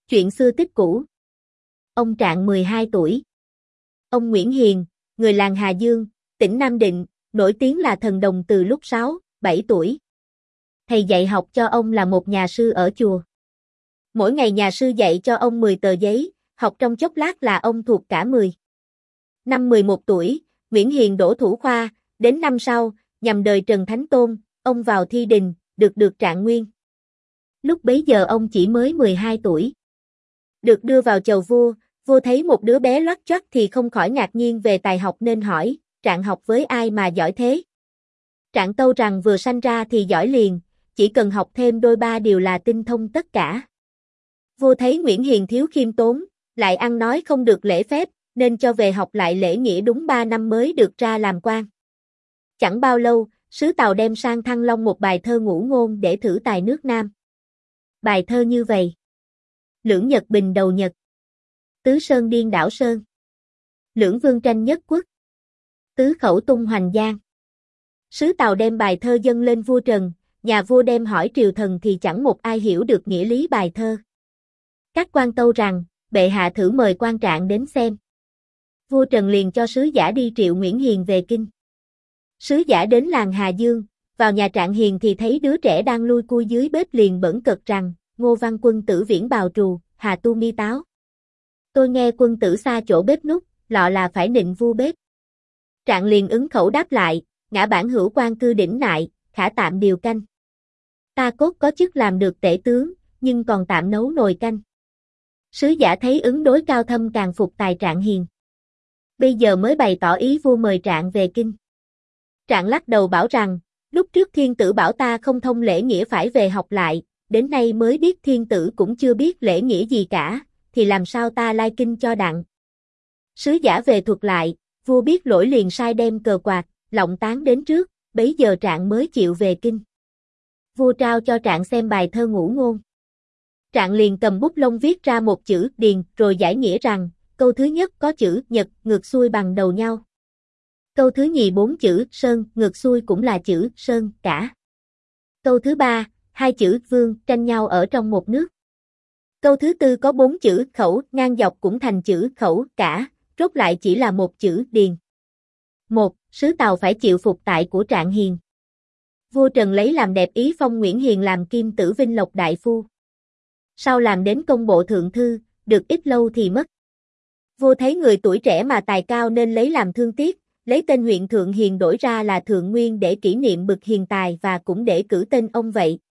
Chuyện xưa tích cũ. Ông Trạng 12 tuổi. Ông Nguyễn Hiền, người làng Hà Dương, tỉnh Nam Định, nổi tiếng là thần đồng từ lúc 6, 7 tuổi. Thầy dạy học cho ông là một nhà sư ở chùa. Mỗi ngày nhà sư dạy cho ông 10 tờ giấy, học trong chốc lát là ông thuộc cả 10. Năm 11 tuổi, Nguyễn Hiền đỗ thủ khoa, đến năm sau, nhằm đời Trần Thánh Tôn, ông vào thi đình, được trạng nguyên. Lúc bấy giờ ông chỉ mới 12 tuổi. Được đưa vào chầu vua, vua thấy một đứa bé loắt choắt thì không khỏi ngạc nhiên về tài học nên hỏi, Trạng học với ai mà giỏi thế? Trạng tâu rằng vừa sanh ra thì giỏi liền, chỉ cần học thêm đôi ba điều là tinh thông tất cả. Vua thấy Nguyễn Hiền thiếu khiêm tốn, lại ăn nói không được lễ phép, nên cho về học lại lễ nghĩa đúng 3 năm mới được ra làm quan. Chẳng bao lâu, sứ Tào đem sang Thăng Long một bài thơ ngũ ngôn để thử tài nước Nam. Bài thơ như vậy: Lưỡng Nhật bình đầu Nhật, tứ sơn điên đảo sơn, lưỡng vương tranh nhất quốc, tứ khẩu tung hoành giang. Sứ Tào đem bài thơ dâng lên vua Trần, nhà vua đem hỏi triều thần thì chẳng một ai hiểu được nghĩa lý bài thơ. Các quan tâu rằng, bệ hạ thử mời quan Trạng đến xem. Vua Trần liền cho sứ giả đi triệu Nguyễn Hiền về kinh. Sứ giả đến làng Hà Dương, vào nhà Trạng Hiền thì thấy đứa trẻ đang lui cui dưới bếp liền bỡn cợt rằng, Ngô Văn quân tử viễn bào trù, hà tu mi táo. Tôi nghe quân tử xa chỗ bếp núc, lọ là phải nịnh vua bếp. Trạng liền ứng khẩu đáp lại, ngã bản hữu quan cư đỉnh nại, khả tạm điều canh. Ta cốt có chức làm được tể tướng, nhưng còn tạm nấu nồi canh. Sứ giả thấy ứng đối cao thâm càng phục tài Trạng Hiền. Bây giờ mới bày tỏ ý vua mời Trạng về kinh. Trạng lắc đầu bảo rằng, lúc trước thiên tử bảo ta không thông lễ nghĩa phải về học lại, đến nay mới biết thiên tử cũng chưa biết lễ nghĩa gì cả, thì làm sao ta lai kinh cho đặng. Sứ giả về thuật lại, vua biết lỗi liền sai đem cờ quạt, lọng tán đến trước, bấy giờ Trạng mới chịu về kinh. Vua trao cho Trạng xem bài thơ ngũ ngôn. Trạng liền cầm bút lông viết ra một chữ điền rồi giải nghĩa rằng, câu thứ nhất có chữ nhật ngược xuôi bằng đầu nhau. Câu thứ nhì 4 chữ sơn ngược xuôi cũng là chữ sơn cả. Câu thứ ba, 2 chữ vương tranh nhau ở trong một nước. Câu thứ tư có 4 chữ khẩu ngang dọc cũng thành chữ khẩu cả, rốt lại chỉ là một chữ điền. 1. Sứ Tào phải chịu phục tại của Trạng Hiền. Vua Trần lấy làm đẹp ý phong Nguyễn Hiền làm kim tử Vinh Lộc đại phu. Sau làm đến công bộ thượng thư, được ít lâu thì mất. Vua thấy người tuổi trẻ mà tài cao nên lấy làm thương tiếc, lấy tên huyện Thượng Hiền đổi ra là Thượng Nguyên để kỷ niệm bậc hiền tài và cũng để cử tên ông vậy.